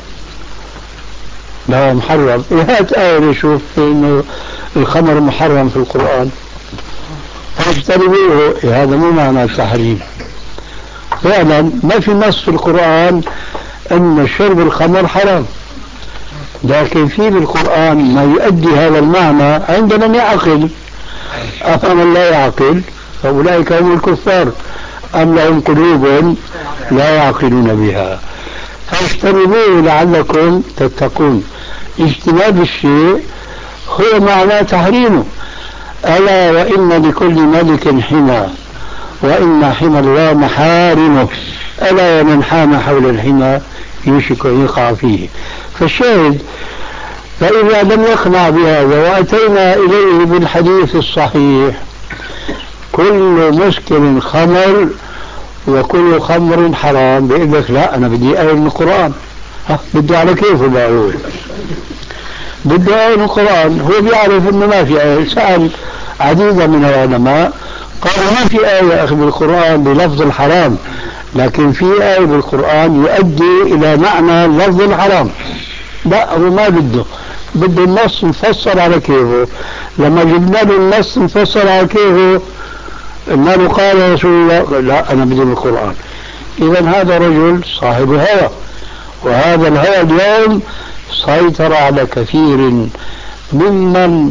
لا محرم. هات آية نشوف إنه الخمر محرم في القرآن فاجتنبوه. هذا مو معنى التحريم. فعلا ما في نص في القرآن أن شرب الخمر حرام، لكن في بالقرآن ما يؤدي هذا المعنى عند من يعقل. أفمن لا يعقل فأولئك هم الكفار أم لهم قلوب لا يعقلون بها. فاجتنبوه لعلكم تتقون. اجتناب الشيء هو معنى تحريمه. ألا وإن لكل ملك حمى وإن حمى الله محارمه، ألا ومن حام حول الحمى يوشك أن يقع فيه. فالشاهد، فإذا لم يقنع بهذا وأتينا إليه بالحديث الصحيح كل مسكر خمر وكل خمر حرام، بيقول لك لا أنا بدي آية من القرآن. بدي على كيفه بقى هو بدي آية من القرآن. هو بيعرف إنه ما في آية. سأل عديدا من العلماء قالوا ما في آية أخي بالقرآن بلفظ الحرام، لكن في آية بالقرآن يؤدي إلى معنى لفظ الحرام. لا هو ما بده النص مفصل على كيفه. لما جبنا له النص مفصل على كيفه قلنا له قال رسول الله لا أنا بدي القرآن. إذا هذا رجل صاحب هوى، وهذا الهوى اليوم سيطر على كثير ممن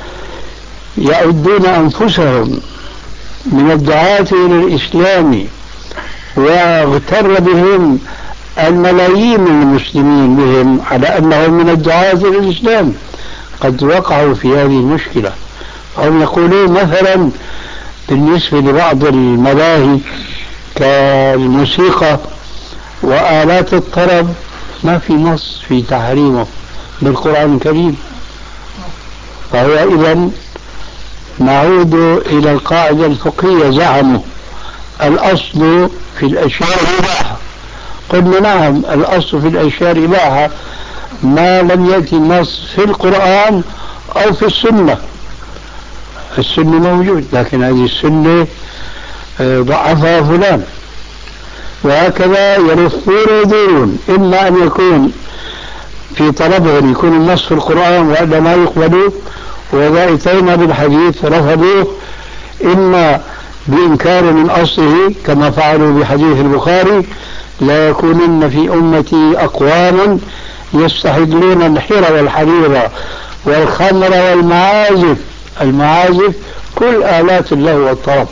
يعدون أنفسهم من الدعاة إلى الإسلام، واغتر بهم الملايين من المسلمين بهم على أنهم من الدعاة إلى الإسلام. قد وقعوا في هذه المشكلة. هم يقولون مثلا بالنسبة لبعض الملاهي كالموسيقى وآلات الطرب ما في نص في تحريمه بالقرآن الكريم. فهو إذن نعود إلى القاعدة الفقهية. زعموا الأصل في الأشياء إباحة. قلنا نعم الأصل في الأشياء إباحة ما لم يأتي النص في القرآن أو في السنة. السنة موجود لكن هذه السنة ضعفها فلان، وهكذا يلفون ويدورون. إما أن يكون في طلبهم يكون النص في القرآن وإلا ما يقبلوه، وإذا أتينا بالحديث رفضوه، إما بإنكار من أصله كما فعلوا بحديث البخاري لا يكونن في أمتي أقوام يستحلون الحر والحرير والخمر والمعازف. المعازف كل آلات اللهو والطرب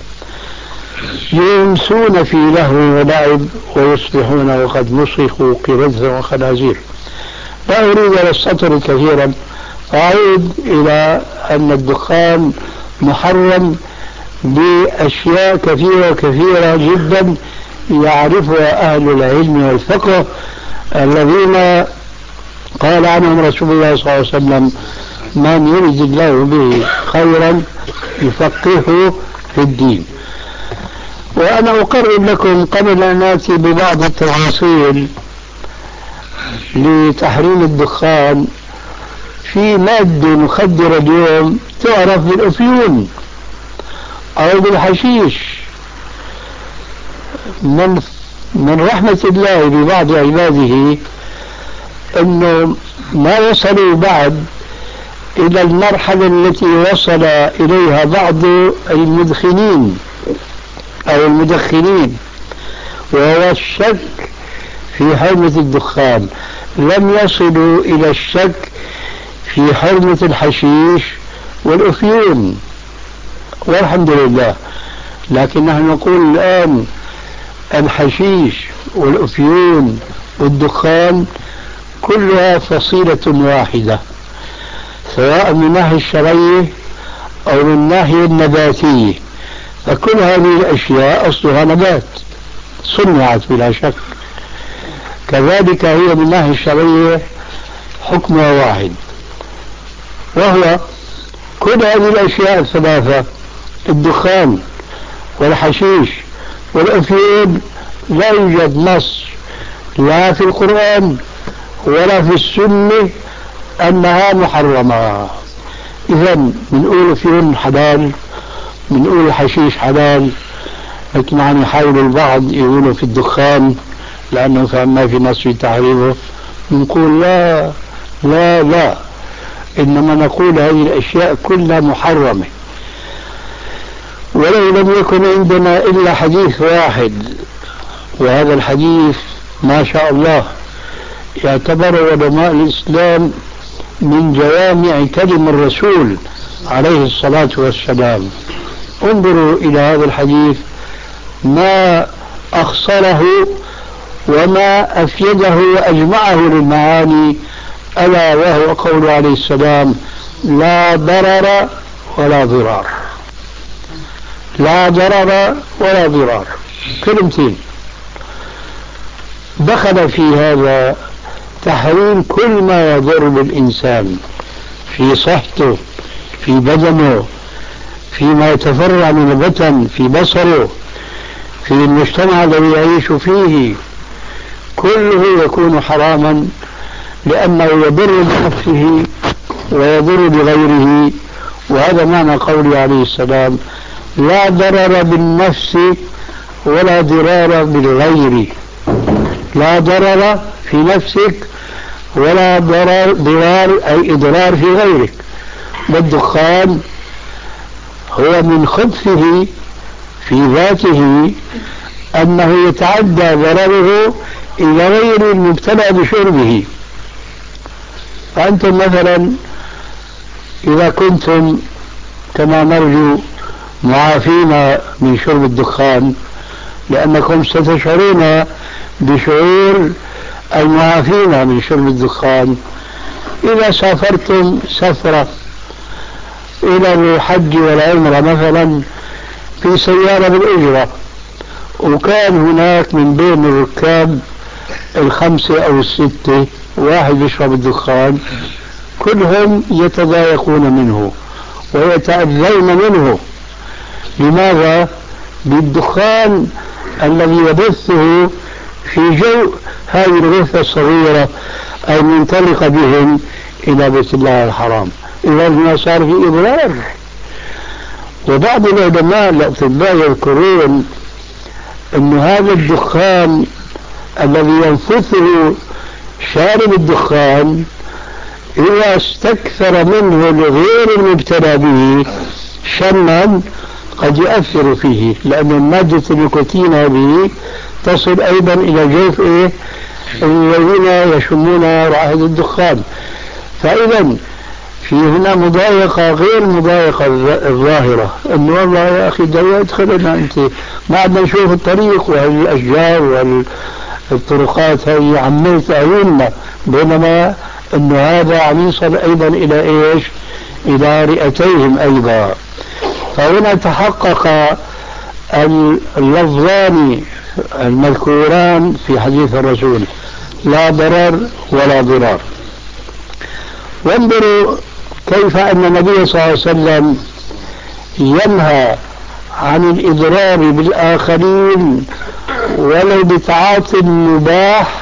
ينسون في لهو ولعب ويصبحون وقد مسخوا قردة وخنازير. لا أريد أن أستطرد كثيرا، أعود إلى أن الدخان محرم بأشياء كثيرة جدا يعرفها أهل العلم والفقه الذين قال عنهم رسول الله صلى الله عليه وسلم من يريد الله به خيرا يفقهه في الدين. وأنا أقرب لكم قبل أن نأتي ببعض التفاصيل لتحريم الدخان في مادة مخدرة اليوم تعرف بالأفيون أو بالحشيش. من رحمة الله ببعض عباده أنه ما وصلوا بعد إلى المرحلة التي وصل إليها بعض المدخنين أو المدخنين، وهو الشك في حرمة الدخان. لم يصلوا إلى الشك في حرمة الحشيش والأفيون. والحمد لله. لكن نحن نقول الآن الحشيش والأفيون والدخان كلها فصيلة واحدة، سواء من الناحية الشرعية أو من الناحية النباتية، فكل هذه الأشياء أصلها نبات صنعت بلا شك. كذلك هي من الناحية الشرعية حكمها واحد، وهو كل هذه الأشياء الثلاثة، الدخان والحشيش والأفيون، لا يوجد نص لا في القرآن ولا في السنة أنها محرمة. إذن بنقول أفيون حلال، بنقول الحشيش حلال، لكن عم يحاول البعض يقولوا في الدخان لأنه ما في نص في تحريمه، نقول لا لا لا، إنما نقول هذه الأشياء كلها محرمة. ولو لم يكن عندنا إلا حديث واحد، وهذا الحديث ما شاء الله يعتبر علماء الإسلام من جوامع كلم الرسول عليه الصلاة والسلام. انظروا إلى هذا الحديث ما أخصره وما أفيده وأجمعه للمعاني، ألا وهو قول عليه السلام: لا ضرر ولا ضرار. لا ضرر ولا ضرار، كلمتين. دخل في هذا تحريم كل ما يضر بالإنسان في صحته، في بدنه، فيما يتفرع من البطن، في بصره، في المجتمع الذي يعيش فيه، كله يكون حراما لأنه يضر بنفسه ويضر بغيره. وهذا معنى قوله عليه السلام: لا ضرر بالنفس ولا ضرار بالغير. لا ضرر في نفسك ولا ضرار أي إضرار في غيرك. والدخان هو من خبثه في ذاته أنه يتعدى ضرره إلى غير المبتلى بشربه. فأنتم مثلا إذا كنتم كما نرجو معافين من شرب الدخان، لأنكم ستشعرون بشعور المعافين من شرب الدخان، إذا سافرتم سفرة إلى الحج والعمرة مثلا في سيارة بالأجرة، وكان هناك من بين الركاب 5 أو 6 واحد يشرب الدخان، كلهم يتضايقون منه ويتأذون منه. لماذا؟ بالدخان الذي يبثه في جو هذه الغرفة الصغيرة المنطلقة بهم إلى بيت الله الحرام. إذا ما صار في إضرار. وبعض العلماء الأطباء يذكرون أن هذا الدخان الذي ينفثه شارب الدخان إذا استكثر منه لغير المبتلى به شما قد يؤثر فيه، لأن مادة النيكوتين هذه تصل أيضا إلى جوف الذين يشمون رائحة الدخان. فإذا في هنا مضايقة غير مضايقة الظاهرة، أنه والله يا أخي ده يدخلنا أنت ما عدنا نشوف الطريق والأشجار والطرقات هذه عملت أعيننا، بينما أنه هذا عم يصل أيضا إلى إيش؟ إلى رئتيهم أيضا. فهنا تحقق اللفظان المذكوران في حديث الرسول: لا ضرر ولا ضرار. وانظروا كيف أن النبي صلى الله عليه وسلم ينهى عن الإضرار بالآخرين ولو بتعاطي المباح،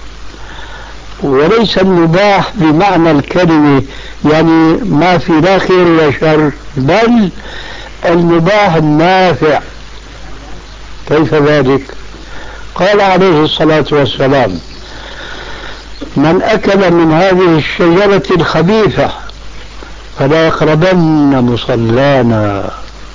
وليس المباح بمعنى الكلمة يعني ما في لا خير ولا شر، بل المباح النافع. كيف ذلك؟ قال عليه الصلاة والسلام: من أكل من هذه الشجرة الخبيثة فلا يقربن مصلانا.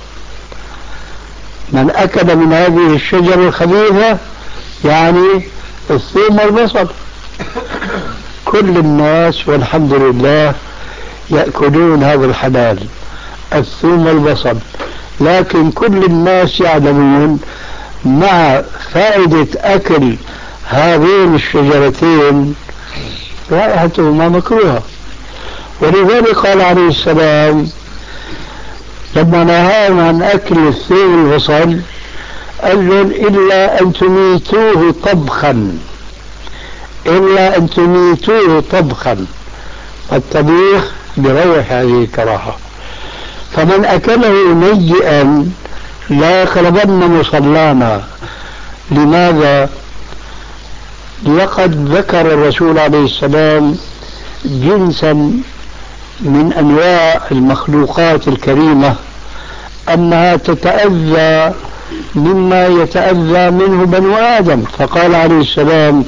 من أكل من هذه الشجرة الخبيثة يعني الثوم والبصل. كل الناس والحمد لله يأكلون هذا الحلال، الثوم والبصل، لكن كل الناس يعلمون مع فائدة أكل هذين الشجرتين رائحتهما مكروهة. ولذلك قال عليه السلام لما نهاهم عن أكل الثوم والبصل قال لهم إلا أن تميتوه طبخا، إلا أن تميتوه طبخا، الطبيخ بروح هذه الكراهة. فمن أكله نيئا لا يقربن مصلانا. لماذا؟ لقد ذكر الرسول عليه السلام جنسا من أنواع المخلوقات الكريمة أنها تتأذى مما يتأذى منه بنو آدم، فقال عليه السلام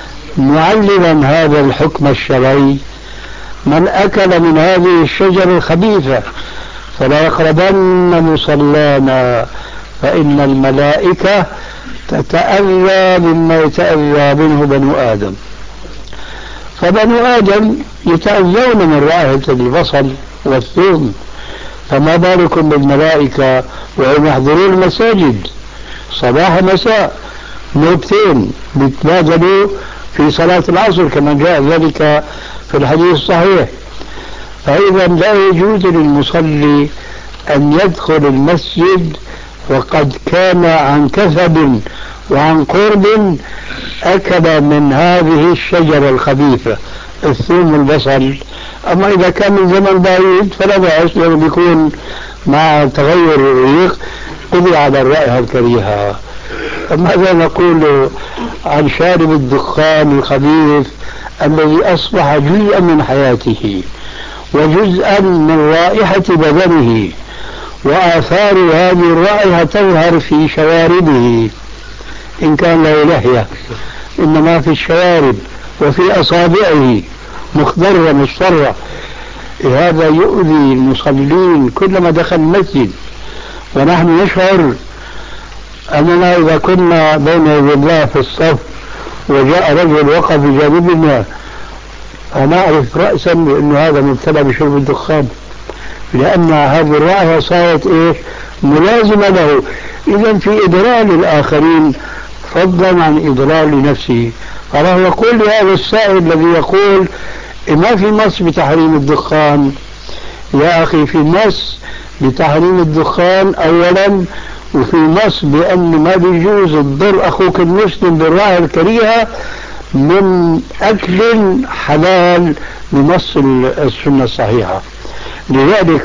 معلما هذا الحكم الشرعي من أكل من هذه الشجرة الخبيثة فلا يقربن مصلانا فإن الملائكة تتأذى مما يتأذى منه بنو آدم. فبنو آدم يتأذون من رائحة البصل والثوم، فما بالكم بالملائكة وهم يحضرون المساجد صباح مساء نوبتين بيتبادلوا في صلاة العصر كما جاء ذلك في الحديث الصحيح. فإذا لا يجوز للمصلي أن يدخل المسجد وقد كان عن كثب وعن قرب أكل من هذه الشجرة الخبيثة الثوم والبصل. أما إذا كان من زمن بعيد فلا بأس، لأنه بيكون مع تغير الريق قضي على الرائحة الكريهة. ماذا نقول عن شارب الدخان الخبيث الذي أصبح جزءا من حياته وجزءا من رائحة بدنه، وآثار هذه الرائحة تظهر في شواربه إن كان له لحية، إنما في الشوارب وفي أصابعه مخضرة مصفرة. هذا يؤذي المصلين كلما دخل المسجد. ونحن نشعر أننا إذا كنا بين يدي الله في الصف وجاء رجل وقف بجانبنا فنعرف رأسا أن هذا مبتلى بشرب الدخان، لأن هذه الرائحة صارت ملازمة له. إذا في إضرار الآخرين فضلا عن إضرار لنفسه. فله يقول لهذا السائل الذي يقول ما في نص بتحريم الدخان، يا أخي في نص بتحريم الدخان أولا، وفي نص بأن ما بيجوز تضر أخوك المسلم بالرائحة الكريهة من أكل حلال بنص السنة الصحيحة. لذلك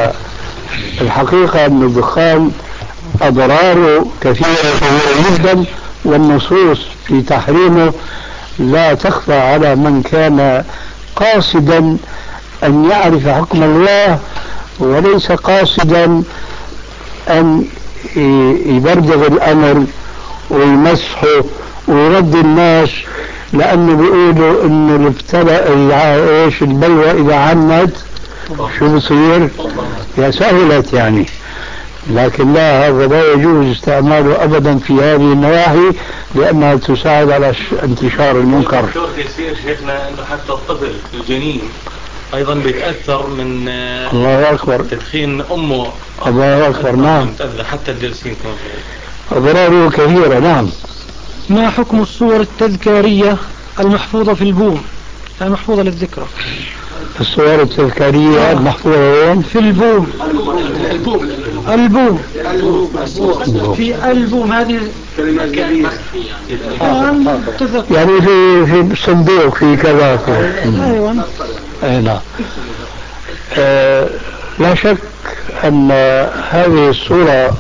فالحقيقة أن الدخان أضراره كثيرة جدا، والنصوص في تحريمه لا تخفى على من كان قاصدا أن يعرف حكم الله وليس قاصدا أن يبرد الأمر ويمسحه ويرد الناس، لأنه بيقولوا إنه البلوى إذا عمت شو بصير؟ يا سهلت يعني. لكن لا، هذا لا يجوز استعماله أبدا في هذه النواحي لأنها تساعد على انتشار المنكر. شيخنا أنه حتى الطفل الجنين أيضا بيتأثر من الله أكبر تدخين أمه. الله أكبر. نعم، حتى الجالسين كمان أضراره كثيرة. نعم. ما حكم الصور التذكارية المحفوظة في البوم، المحفوظة للذكرى؟ الصور التذكارية المحفوظة وين؟ في البوم. البوم في البوم هذه يعني في صندوق في كذا. أيوة. نعم. لا شك أن هذه الصورة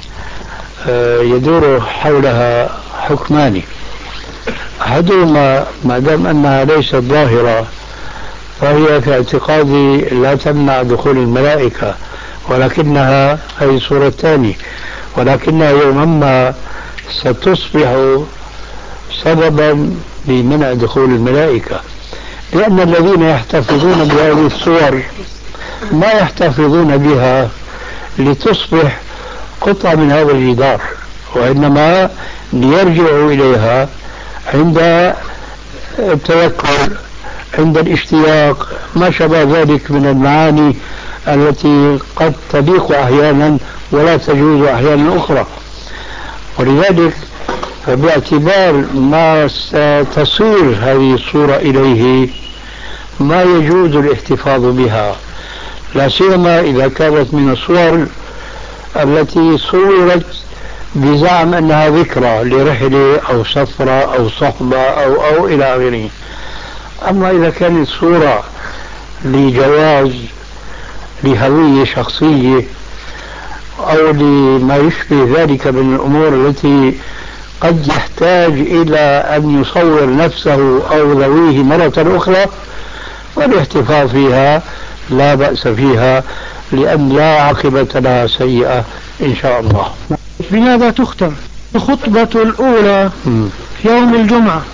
يدور حولها حكمان. أحدهما ما دام أنها ليست ظاهرة فهي في اعتقادي لا تمنع دخول الملائكة، ولكنها هي صورة ثانية، ولكنها يوما ما ستصبح سببا لمنع دخول الملائكة، لأن الذين يحتفظون بهذه الصور ما يحتفظون بها لتصبح قطعة من هذا الجدار، وإنما ليرجعوا إليها عند التذكر، عند الاشتياق، ما شابه ذلك من المعاني التي قد تضيق أحيانا ولا تجوز أحيانا أخرى. ولذلك فباعتبار ما ستصير هذه الصورة إليه ما يجوز الاحتفاظ بها، لا سيما إذا كانت من الصور التي صورت بزعم أنها ذكرى لرحلة أو سفرة أو صحبة أو إلى آخره. أما إذا كانت صورة لجواز لهوية شخصية أو لما يشبه ذلك من الأمور التي قد يحتاج إلى أن يصور نفسه أو ذويه مرة أخرى، والاحتفاظ فيها لا بأس فيها، لأن لا عاقبة لها سيئة إن شاء الله. بماذا تختم الخطبة الأولى في يوم الجمعة؟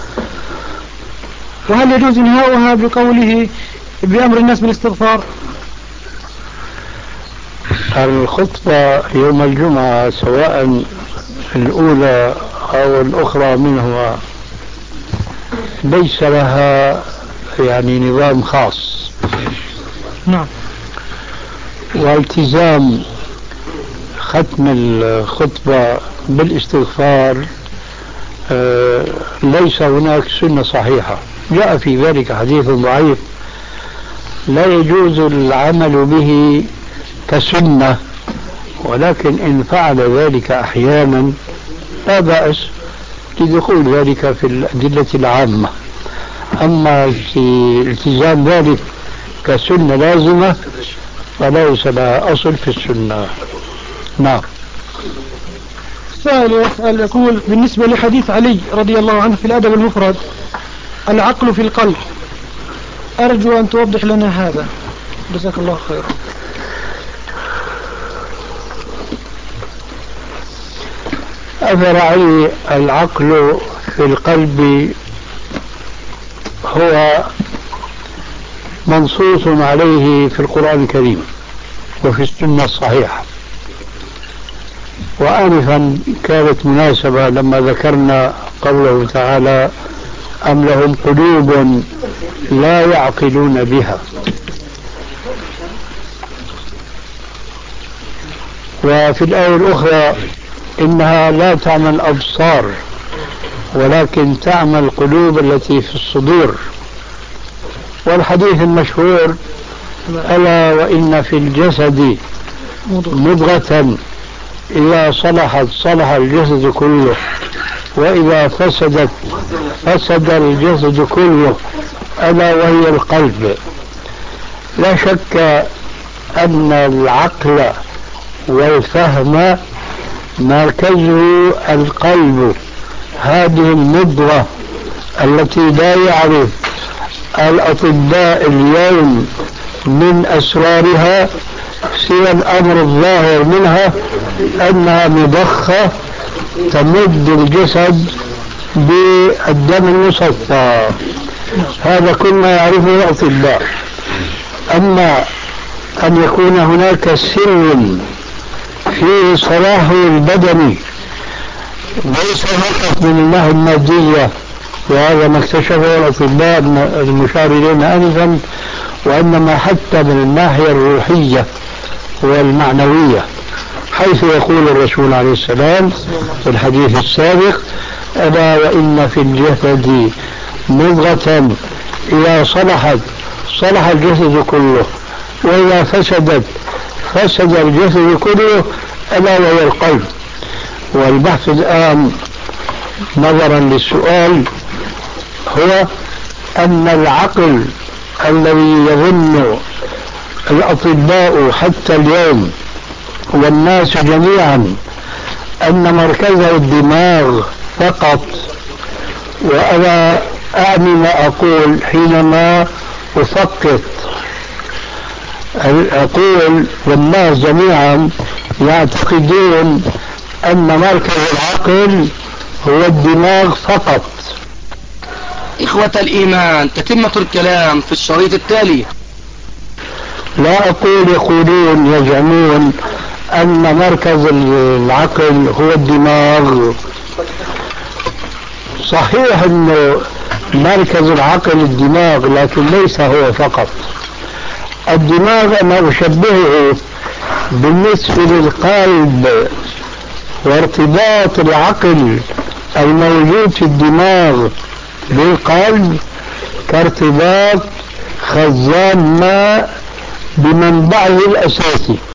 وهل يجوز إنهاؤها بقوله بأمر الناس بالاستغفار؟ الخطبة يوم الجمعة سواء الأولى أو الأخرى منهما ليس لها يعني نظام خاص. نعم. والتزام ختم الخطبة بالاستغفار ليس هناك سنة صحيحة. جاء في ذلك حديث ضعيف لا يجوز العمل به كسنة، ولكن إن فعل ذلك أحيانا لا بأس لدخول ذلك في الأدلة العامة. أما في التزام ذلك كسنة لازمة فليس لها أصل في السنة. نعم. سائل يسأل يقول بالنسبة لحديث علي رضي الله عنه في الأدب المفرد العقل في القلب، أرجو أن توضح لنا هذا، جزاك الله خيرا. أثر علي العقل في القلب هو منصوص عليه في القرآن الكريم وفي السنة الصحيحة. وآنفا كانت مناسبة لما ذكرنا قوله تعالى أم لهم قلوب لا يعقلون بها. وفي الآية الأخرى إنها لا تعمل الأبصار ولكن تعمل القلوب التي في الصدور. والحديث المشهور ألا وإن في الجسد مضغة إذا صلحت صلح الجسد كله وإذا فسدت فسد الجسد كله ألا وهي القلب. لا شك أن العقل والفهم مركزه القلب، هذه المضغة التي لا يعرف الأطباء اليوم من أسرارها سوى الأمر الظاهر منها أنها مضخة تمد الجسد بالدم المصفى. هذا كل ما يعرفه الأطباء. أما أن يكون هناك سر في صلاح البدن ليس فقط من الناحية المادية، وهذا ما اكتشفه الأطباء المشار إلينا آنفا، وإنما حتى من الناحية الروحية والمعنوية، حيث يقول الرسول عليه السلام في الحديث السابق ألا وإن في الجسد مضغة إذا صلحت صلح الجسد كله وإذا فسدت فسد الجسد كله ألا وهي القلب. والبحث الآن نظرا للسؤال هو أن العقل الذي يظن الأطباء حتى اليوم والناس جميعا أن مركزه الدماغ فقط، وأنا أعني ما أقول حينما أفقط أقول والناس جميعا يعتقدون أن مركز العقل هو الدماغ فقط. إخوة الإيمان، تتمة الكلام في الشريط التالي. لا أقول يقولون يزعمون أن مركز العقل هو الدماغ. صحيح أنه مركز العقل الدماغ، لكن ليس هو فقط. الدماغ أنا أشبهه بالنسبة للقلب وارتباط العقل الموجود في الدماغ بالقلب كارتباط خزان ماء بمنبعه الأساسي.